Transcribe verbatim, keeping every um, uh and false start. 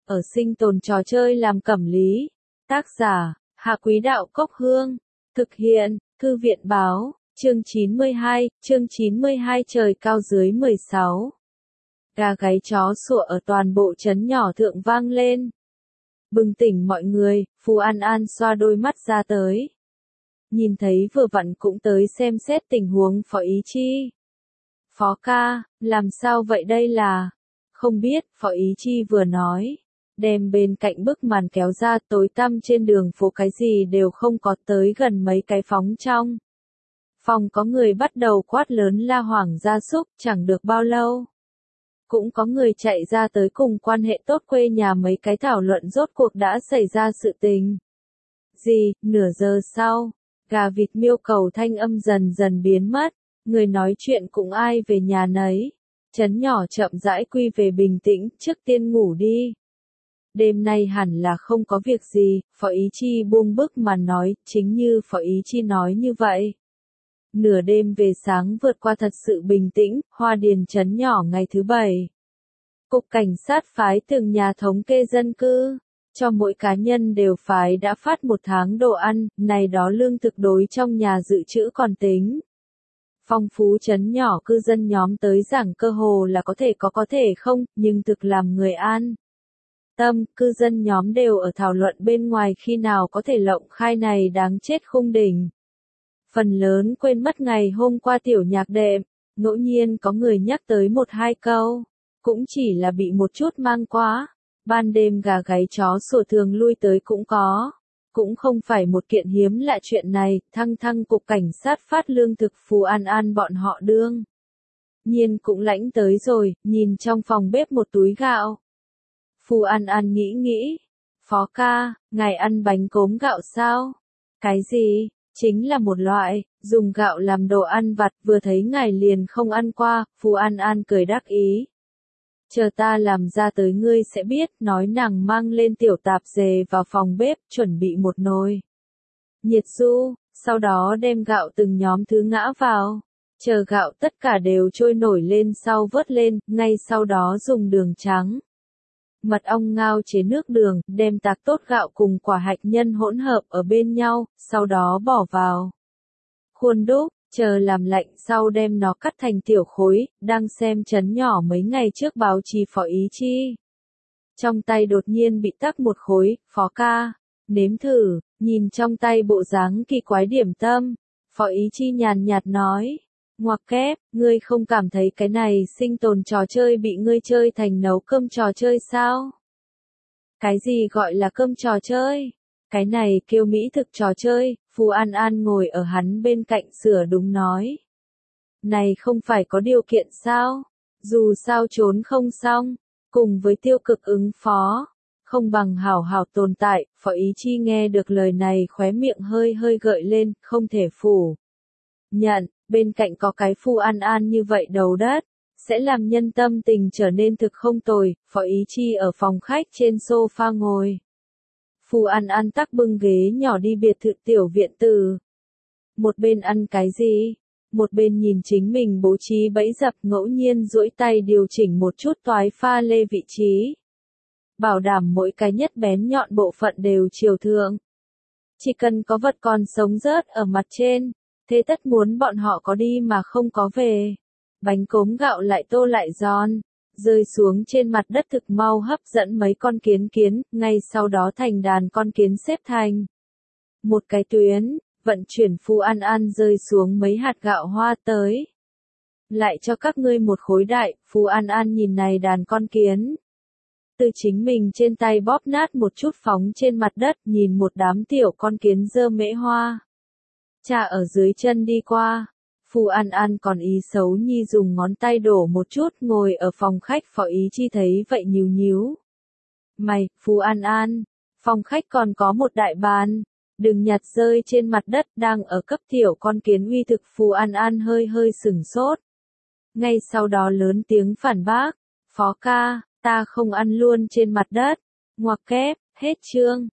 ở sinh tồn trò chơi làm cẩm lý. Tác giả, Hạ Quý Đạo Cốc Hương. Thực hiện, Thư viện Báo, chương chín mươi hai, chương chín mươi hai trời cao dưới mười sáu. Gà gáy chó sủa ở toàn bộ trấn nhỏ thượng vang lên. Bừng tỉnh mọi người, Phù An An xoa đôi mắt ra tới. Nhìn thấy vừa vặn cũng tới xem xét tình huống Phó Ý Chi. Phó ca, làm sao vậy đây là? Không biết, Phó Ý Chi vừa nói. Đem bên cạnh bức màn kéo ra tối tăm trên đường phố cái gì đều không có tới gần mấy cái phóng trong. Phòng có người bắt đầu quát lớn la hoảng gia súc chẳng được bao lâu. Cũng có người chạy ra tới cùng quan hệ tốt quê nhà mấy cái thảo luận rốt cuộc đã xảy ra sự tình. Gì, nửa giờ sau, gà vịt miêu cầu thanh âm dần dần biến mất, người nói chuyện cũng ai về nhà nấy. Trấn nhỏ chậm rãi quy về bình tĩnh, trước tiên ngủ đi. Đêm nay hẳn là không có việc gì, Phó Ý Chi buông bức mà nói, chính như Phó Ý Chi nói như vậy. Nửa đêm về sáng vượt qua thật sự bình tĩnh, Hoa Điền trấn nhỏ ngày thứ bảy. Cục cảnh sát phái từng nhà thống kê dân cư, cho mỗi cá nhân đều phái đã phát một tháng đồ ăn, này đó lương thực đối trong nhà dự trữ còn tính. Phong phú trấn nhỏ cư dân nhóm tới giảng cơ hồ là có thể có có thể không, nhưng thực làm người an. Tâm, cư dân nhóm đều ở thảo luận bên ngoài khi nào có thể lộng khai này đáng chết khung đỉnh. Phần lớn quên mất ngày hôm qua tiểu nhạc đệm, ngẫu nhiên có người nhắc tới một hai câu, cũng chỉ là bị một chút mang quá. Ban đêm gà gáy chó sủa thường lui tới cũng có, cũng không phải một kiện hiếm lạ chuyện này, thăng thăng cục cảnh sát phát lương thực Phù An An bọn họ đương. Nhiên cũng lãnh tới rồi, nhìn trong phòng bếp một túi gạo. Phù An An nghĩ nghĩ, Phó ca, ngài ăn bánh cốm gạo sao? Cái gì? Chính là một loại, dùng gạo làm đồ ăn vặt, vừa thấy ngài liền không ăn qua, Phù An An cười đắc ý. Chờ ta làm ra tới ngươi sẽ biết, nói nàng mang lên tiểu tạp dề vào phòng bếp, chuẩn bị một nồi nhiệt du, sau đó đem gạo từng nhóm thứ ngã vào, chờ gạo tất cả đều trôi nổi lên sau vớt lên, ngay sau đó dùng đường trắng, mật ong ngao chế nước đường, đem tạc tốt gạo cùng quả hạch nhân hỗn hợp ở bên nhau, sau đó bỏ vào khuôn đúc, chờ làm lạnh sau đem nó cắt thành tiểu khối, đang xem trấn nhỏ mấy ngày trước báo chí Phó Ý Chi. Trong tay đột nhiên bị tắc một khối, Phó ca, nếm thử, nhìn trong tay bộ dáng kỳ quái điểm tâm, Phó Ý Chi nhàn nhạt nói, ngoặc kép, ngươi không cảm thấy cái này sinh tồn trò chơi bị ngươi chơi thành nấu cơm trò chơi sao? Cái gì gọi là cơm trò chơi? Cái này kêu mỹ thực trò chơi, Phù An An ngồi ở hắn bên cạnh sửa đúng nói. Này không phải có điều kiện sao? Dù sao trốn không xong, cùng với tiêu cực ứng phó, không bằng hảo hảo tồn tại, Phó Ý Chi nghe được lời này khóe miệng hơi hơi gợi lên, không thể phủ nhận, bên cạnh có cái Phù An An như vậy đầu đất, sẽ làm nhân tâm tình trở nên thực không tồi, Phó Ý Chi ở phòng khách trên sofa ngồi. Phù An An tắc bưng ghế nhỏ đi biệt thự tiểu viện tử. Một bên ăn cái gì? Một bên nhìn chính mình bố trí bẫy dập ngẫu nhiên duỗi tay điều chỉnh một chút toái pha lê vị trí. Bảo đảm mỗi cái nhất bén nhọn bộ phận đều chiều thượng. Chỉ cần có vật còn sống rớt ở mặt trên, thế tất muốn bọn họ có đi mà không có về. Bánh cốm gạo lại tô lại giòn, rơi xuống trên mặt đất thực mau hấp dẫn mấy con kiến kiến, ngay sau đó thành đàn con kiến xếp thành một cái tuyến, vận chuyển Phù An An rơi xuống mấy hạt gạo hoa tới. Lại cho các ngươi một khối đại, Phù An An nhìn này đàn con kiến. Từ chính mình trên tay bóp nát một chút phóng trên mặt đất, nhìn một đám tiểu con kiến dơ mễ hoa. Cha ở dưới chân đi qua. Phù An An còn ý xấu nhi dùng ngón tay đổ một chút, ngồi ở phòng khách Phó Ý Chi thấy vậy nhíu nhíu mày, Phù An An, phòng khách còn có một đại bàn, đừng nhặt rơi trên mặt đất, đang ở cấp tiểu con kiến uy thực. Phù An An hơi hơi sửng sốt. Ngay sau đó lớn tiếng phản bác, Phó ca, ta không ăn luôn trên mặt đất, ngoặc kép, hết chương.